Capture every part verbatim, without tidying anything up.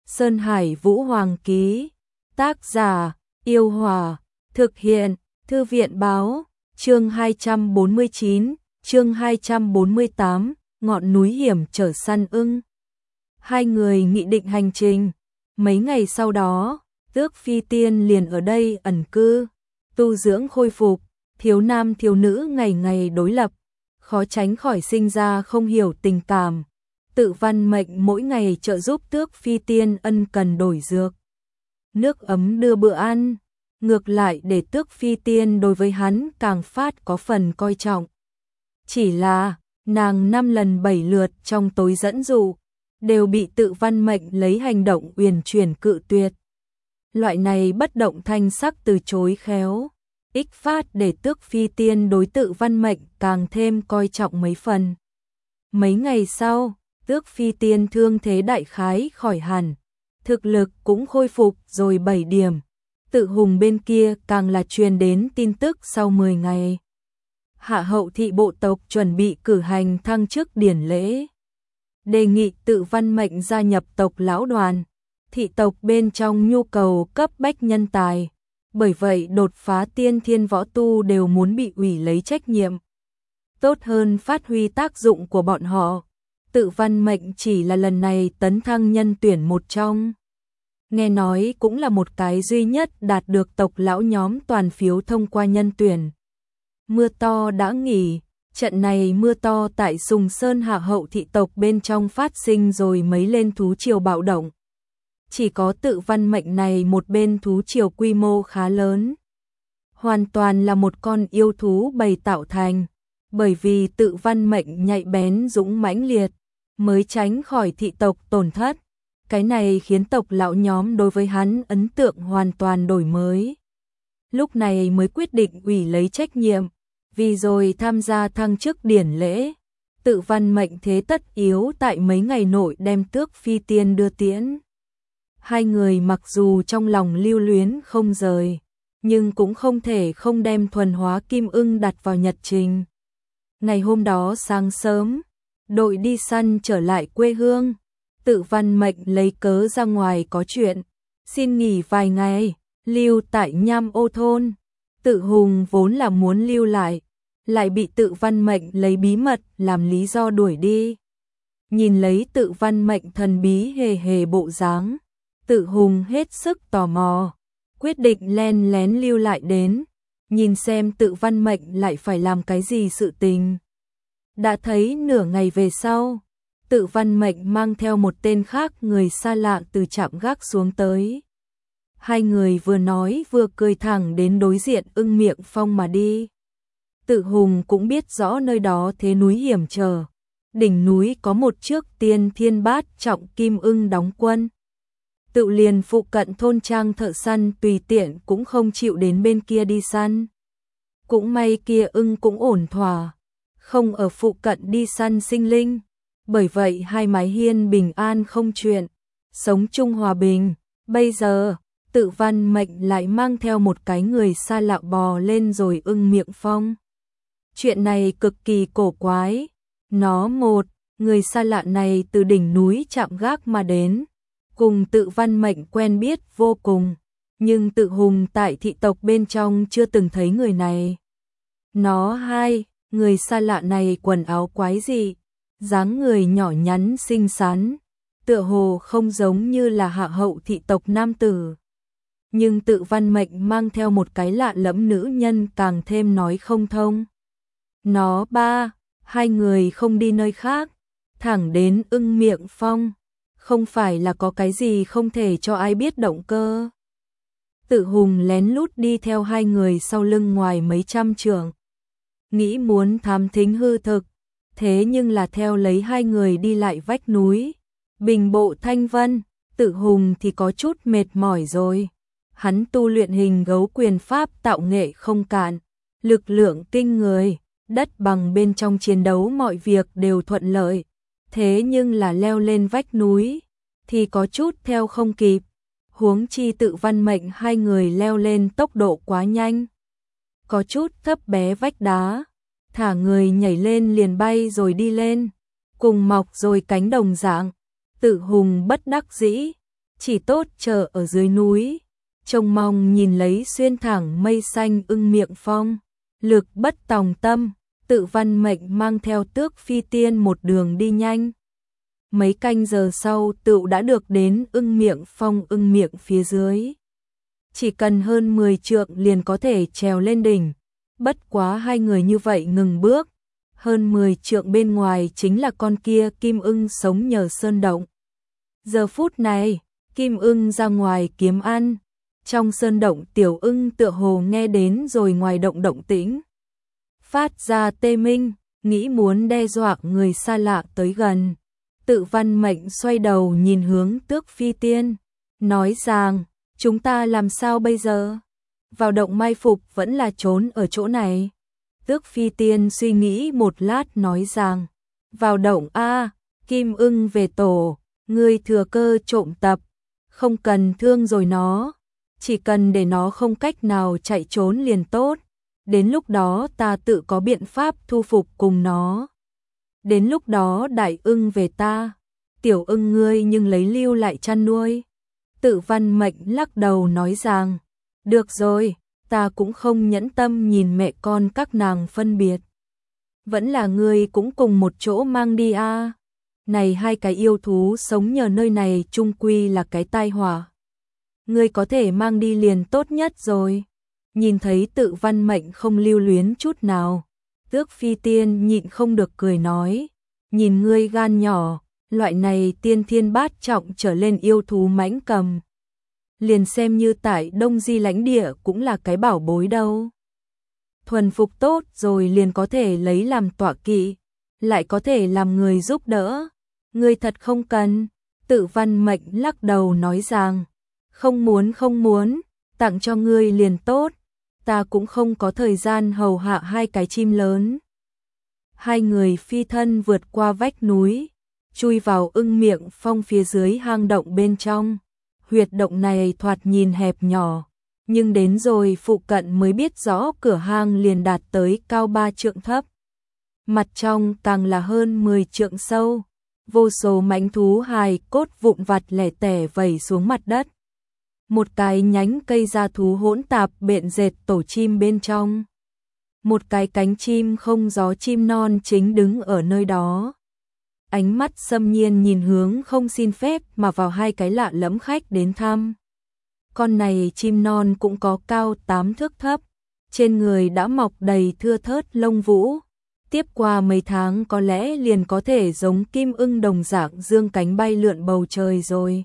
Sơn Hải Vũ Hoàng ký. Tác giả: Yêu Hòa. Thực hiện: Thư viện báo. Chương hai trăm bốn mươi chín, chương hai trăm bốn mươi tám, ngọn núi hiểm trở săn ưng. Hai người nghị định hành trình. Mấy ngày sau đó, Tước Phi Tiên liền ở đây ẩn cư, tu dưỡng khôi phục. Thiếu nam thiếu nữ ngày ngày đối lập, khó tránh khỏi sinh ra không hiểu tình cảm. Tự Văn Mệnh mỗi ngày trợ giúp Tước Phi Tiên ân cần đổi dược, nước ấm đưa bữa ăn, ngược lại để Tước Phi Tiên đối với hắn càng phát có phần coi trọng. Chỉ là, nàng năm lần bảy lượt trong tối dẫn dụ, đều bị Tự Văn Mệnh lấy hành động uyển chuyển cự tuyệt. Loại này bất động thanh sắc từ chối khéo, ích phát để Tước Phi Tiên đối Tự Văn Mệnh càng thêm coi trọng mấy phần. Mấy ngày sau, Tước Phi Tiên thương thế đại khái khỏi hẳn, thực lực cũng khôi phục rồi bảy điểm. Tự Hùng bên kia càng là truyền đến tin tức sau mười ngày. Hạ hậu thị bộ tộc chuẩn bị cử hành thăng chức điển lễ, đề nghị Tự Văn Mệnh gia nhập tộc lão đoàn. Thị tộc bên trong nhu cầu cấp bách nhân tài, bởi vậy đột phá tiên thiên võ tu đều muốn bị ủy lấy trách nhiệm. Tốt hơn phát huy tác dụng của bọn họ, Tự Văn Mệnh chỉ là lần này tấn thăng nhân tuyển một trong. Nghe nói cũng là một cái duy nhất đạt được tộc lão nhóm toàn phiếu thông qua nhân tuyển. Mưa to đã nghỉ, trận này mưa to tại Sùng Sơn Hạ hậu thị tộc bên trong phát sinh rồi mấy lên thú triều bạo động. Chỉ có Tự Văn Mệnh này một bên thú triều quy mô khá lớn, hoàn toàn là một con yêu thú bầy tạo thành, bởi vì Tự Văn Mệnh nhạy bén dũng mãnh liệt, mới tránh khỏi thị tộc tổn thất. Cái này khiến tộc lão nhóm đối với hắn ấn tượng hoàn toàn đổi mới. Lúc này mới quyết định ủy lấy trách nhiệm, vì rồi tham gia thăng chức điển lễ. Tự Văn Mệnh thế tất yếu tại mấy ngày nội đem Tước Phi Tiên đưa tiễn. Hai người mặc dù trong lòng lưu luyến không rời, nhưng cũng không thể không đem thuần hóa kim ưng đặt vào nhật trình. Ngày hôm đó sáng sớm, đội đi săn trở lại quê hương. Tự Văn Mệnh lấy cớ ra ngoài có chuyện, xin nghỉ vài ngày, lưu tại Nham Ô thôn. Tự Hùng vốn là muốn lưu lại, lại bị Tự Văn Mệnh lấy bí mật làm lý do đuổi đi. Nhìn lấy Tự Văn Mệnh thần bí hề hề bộ dáng, Tự Hùng hết sức tò mò, quyết định len lén lưu lại đến, nhìn xem Tự Văn Mệnh lại phải làm cái gì sự tình. Đã thấy nửa ngày về sau, Tự Văn Mệnh mang theo một tên khác người xa lạ từ trạm gác xuống tới. Hai người vừa nói vừa cười thẳng đến đối diện Ưng Miệng Phong mà đi. Tự Hùng cũng biết rõ nơi đó thế núi hiểm trở, đỉnh núi có một trước tiên thiên bát trọng kim ưng đóng quân. Tự liền phụ cận thôn trang thợ săn tùy tiện cũng không chịu đến bên kia đi săn. Cũng may kia ưng cũng ổn thỏa, không ở phụ cận đi săn sinh linh. Bởi vậy hai mái hiên bình an không chuyện, sống chung hòa bình. Bây giờ, Tự Văn Mệnh lại mang theo một cái người xa lạ bò lên rồi Ưng Miệng Phong. Chuyện này cực kỳ cổ quái. Nó một, người xa lạ này từ đỉnh núi Trạm Gác mà đến, cùng Tự Văn Mệnh quen biết vô cùng, nhưng Tự Hùng tại thị tộc bên trong chưa từng thấy người này. Nó hai, người xa lạ này quần áo quái dị, dáng người nhỏ nhắn xinh xắn, tựa hồ không giống như là hạ hậu thị tộc nam tử. Nhưng Tự Văn Mệnh mang theo một cái lạ lẫm nữ nhân càng thêm nói không thông. Nó ba, hai người không đi nơi khác, thẳng đến Ưng Miệng Phong, không phải là có cái gì không thể cho ai biết động cơ. Tự Hùng lén lút đi theo hai người sau lưng ngoài mấy trăm trượng, nghĩ muốn thám thính hư thực. Thế nhưng là theo lấy hai người đi lại vách núi, bình bộ thanh vân, Tự Hùng thì có chút mệt mỏi rồi. Hắn tu luyện hình gấu quyền pháp tạo nghệ không cạn, lực lượng kinh người, đất bằng bên trong chiến đấu mọi việc đều thuận lợi. Thế nhưng là leo lên vách núi, thì có chút theo không kịp. Huống chi Tự Văn Mệnh hai người leo lên tốc độ quá nhanh, có chút thấp bé vách đá. Thả người nhảy lên liền bay rồi đi lên, cùng mọc rồi cánh đồng dạng. Tự Hùng bất đắc dĩ, chỉ tốt chờ ở dưới núi, trông mong nhìn lấy xuyên thẳng mây xanh ưng miệng phong, lực bất tòng tâm, Tự Văn Mệnh mang theo Tước Phi Tiên một đường đi nhanh. Mấy canh giờ sau Tự đã được đến ưng miệng phong ưng miệng phía dưới. Chỉ cần hơn mười trượng liền có thể trèo lên đỉnh, bất quá hai người như vậy ngừng bước. Hơn mười trượng bên ngoài chính là con kia kim ưng sống nhờ sơn động. Giờ phút này, kim ưng ra ngoài kiếm ăn. Trong sơn động tiểu ưng tựa hồ nghe đến rồi ngoài động động tĩnh. Phát ra tê minh, nghĩ muốn đe dọa người xa lạ tới gần. Tự Văn Mệnh xoay đầu nhìn hướng Tước Phi Tiên, nói rằng, chúng ta làm sao bây giờ? Vào động mai phục vẫn là trốn ở chỗ này. Tước Phi Tiên suy nghĩ một lát nói rằng, vào động a, kim ưng về tổ, ngươi thừa cơ trộm tập, không cần thương rồi nó, chỉ cần để nó không cách nào chạy trốn liền tốt, đến lúc đó ta tự có biện pháp thu phục cùng nó. Đến lúc đó đại ưng về ta, tiểu ưng ngươi nhưng lấy lưu lại chăn nuôi. Tự Văn Mệnh lắc đầu nói rằng, được rồi, ta cũng không nhẫn tâm nhìn mẹ con các nàng phân biệt. Vẫn là ngươi cũng cùng một chỗ mang đi a. À. Này hai cái yêu thú sống nhờ nơi này chung quy là cái tai họa. Ngươi có thể mang đi liền tốt nhất rồi. Nhìn thấy Tự Văn Mệnh không lưu luyến chút nào, Tước Phi Tiên nhịn không được cười nói, nhìn ngươi gan nhỏ, loại này tiên thiên bát trọng trở lên yêu thú mãnh cầm. Liền xem như tại Đông Di lãnh địa cũng là cái bảo bối đâu. Thuần phục tốt rồi liền có thể lấy làm tọa kỵ, lại có thể làm người giúp đỡ. Ngươi thật không cần. Tự Văn Mệnh lắc đầu nói rằng, không muốn không muốn, tặng cho ngươi liền tốt, ta cũng không có thời gian hầu hạ hai cái chim lớn. Hai người phi thân vượt qua vách núi, chui vào ưng miệng phong phía dưới hang động bên trong. Huyệt động này thoạt nhìn hẹp nhỏ, nhưng đến rồi phụ cận mới biết rõ cửa hang liền đạt tới cao ba trượng thấp. Mặt trong càng là hơn mười trượng sâu, vô số mãnh thú hài cốt vụn vặt lẻ tẻ vẩy xuống mặt đất. Một cái nhánh cây da thú hỗn tạp bện dệt tổ chim bên trong. Một cái cánh chim không gió chim non chính đứng ở nơi đó. Ánh mắt xâm nhiên nhìn hướng không xin phép mà vào hai cái lạ lẫm khách đến thăm. Con này chim non cũng có cao tám thước thấp, trên người đã mọc đầy thưa thớt lông vũ. Tiếp qua mấy tháng có lẽ liền có thể giống kim ưng đồng dạng dương cánh bay lượn bầu trời rồi.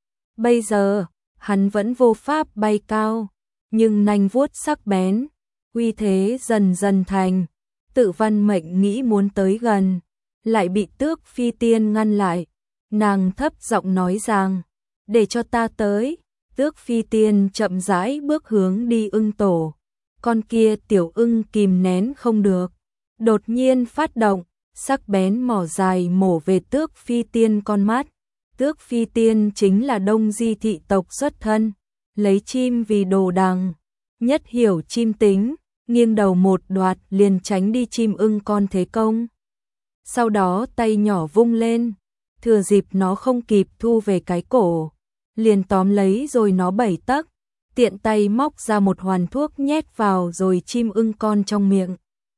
Bây giờ, hắn vẫn vô pháp bay cao, nhưng nanh vuốt sắc bén, uy thế dần dần thành. Tự Văn Mệnh nghĩ muốn tới gần, lại bị Tước Phi Tiên ngăn lại. Nàng thấp giọng nói rằng, để cho ta tới. Tước Phi Tiên chậm rãi bước hướng đi ưng tổ. Con kia tiểu ưng kìm nén không được, đột nhiên phát động, sắc bén mỏ dài mổ về Tước Phi Tiên con mắt. Tước Phi Tiên chính là Đông Di thị tộc xuất thân, lấy chim vì đồ đằng, nhất hiểu chim tính, nghiêng đầu một đoạt liền tránh đi chim ưng con thế công. Sau đó tay nhỏ vung lên, thừa dịp nó không kịp thu về cái cổ, liền tóm lấy rồi nó bảy tấc, tiện tay móc ra một hoàn thuốc nhét vào rồi chim ưng con trong miệng.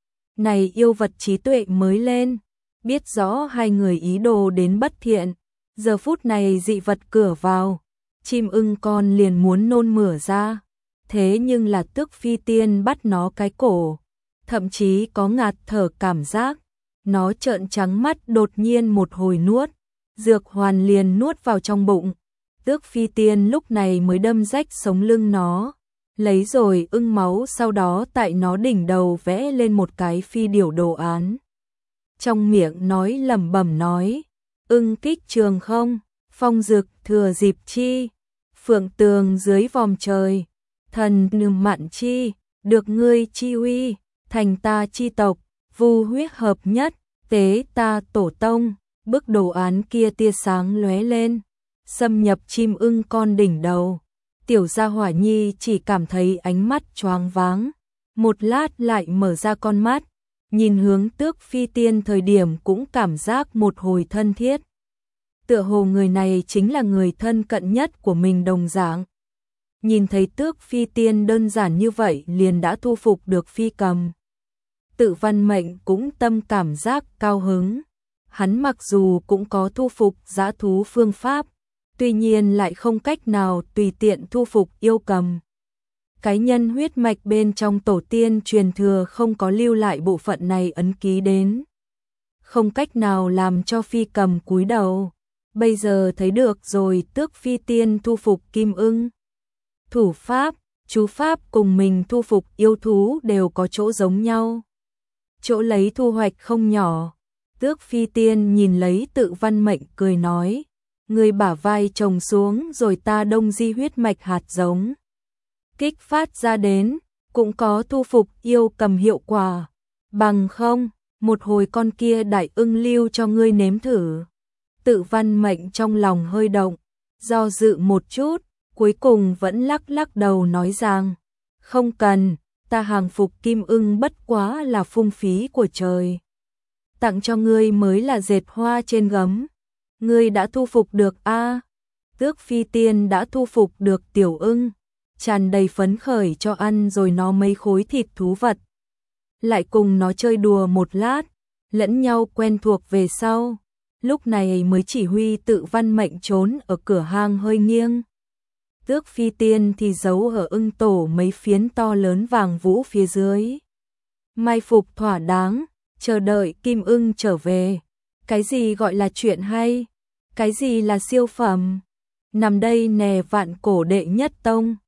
Này yêu vật trí tuệ mới lên, biết rõ hai người ý đồ đến bất thiện, giờ phút này dị vật cửa vào, chim ưng con liền muốn nôn mửa ra, thế nhưng là Tước Phi Tiên bắt nó cái cổ, thậm chí có ngạt thở cảm giác. Nó trợn trắng mắt đột nhiên một hồi nuốt, dược hoàn liền nuốt vào trong bụng. Tước Phi Tiên lúc này mới đâm rách sống lưng nó, lấy rồi ưng máu sau đó tại nó đỉnh đầu vẽ lên một cái phi điểu đồ án. Trong miệng nói lẩm bẩm nói, ưng kích trường không, phong dực thừa dịp chi, phượng tường dưới vòm trời, thần nương mạn chi, được ngươi chi uy, thành ta chi tộc. Vu huyết hợp nhất, tế ta tổ tông. Bức đồ án kia tia sáng lóe lên, xâm nhập chim ưng con đỉnh đầu. Tiểu gia hỏa nhi chỉ cảm thấy ánh mắt choáng váng, một lát lại mở ra con mắt, nhìn hướng Tước Phi Tiên thời điểm cũng cảm giác một hồi thân thiết. tựa hồ người này chính là người thân cận nhất của mình đồng dạng. Nhìn thấy Tước Phi Tiên đơn giản như vậy liền đã thu phục được Phi Cầm. Tự Văn Mệnh cũng tâm cảm giác cao hứng. Hắn mặc dù cũng có thu phục dã thú phương pháp, tuy nhiên lại không cách nào tùy tiện thu phục yêu cầm. Cái nhân huyết mạch bên trong tổ tiên truyền thừa không có lưu lại bộ phận này ấn ký đến. Không cách nào làm cho Phi Cầm cúi đầu. Bây giờ thấy được rồi, Tước Phi Tiên thu phục Kim Ưng. Thủ pháp, chú pháp cùng mình thu phục yêu thú đều có chỗ giống nhau. Chỗ lấy thu hoạch không nhỏ. Tước Phi Tiên nhìn lấy Tự Văn Mệnh cười nói, người bả vai trồng xuống rồi ta đông di huyết mạch hạt giống. Kích phát ra đến, cũng có thu phục yêu cầm hiệu quả. Bằng không, một hồi con kia đại ưng lưu cho ngươi nếm thử. Tự Văn Mệnh trong lòng hơi động, do dự một chút, cuối cùng vẫn lắc lắc đầu nói rằng, không cần, ta hàng phục kim ưng bất quá là phung phí của trời. Tặng cho ngươi mới là dệt hoa trên gấm. Ngươi đã thu phục được a à? Tước Phi Tiên đã thu phục được tiểu ưng, tràn đầy phấn khởi cho ăn rồi nó mấy khối thịt thú vật. Lại cùng nó chơi đùa một lát, lẫn nhau quen thuộc về sau. Lúc này mới chỉ huy Tự Văn Mệnh trốn ở cửa hang hơi nghiêng. Tước Phi Tiên thì giấu ở ưng tổ mấy phiến to lớn vàng vũ phía dưới. Mai phục thỏa đáng, chờ đợi Kim Ưng trở về. Cái gì gọi là chuyện hay? Cái gì là siêu phẩm? Nằm đây nè, Vạn Cổ đệ nhất tông.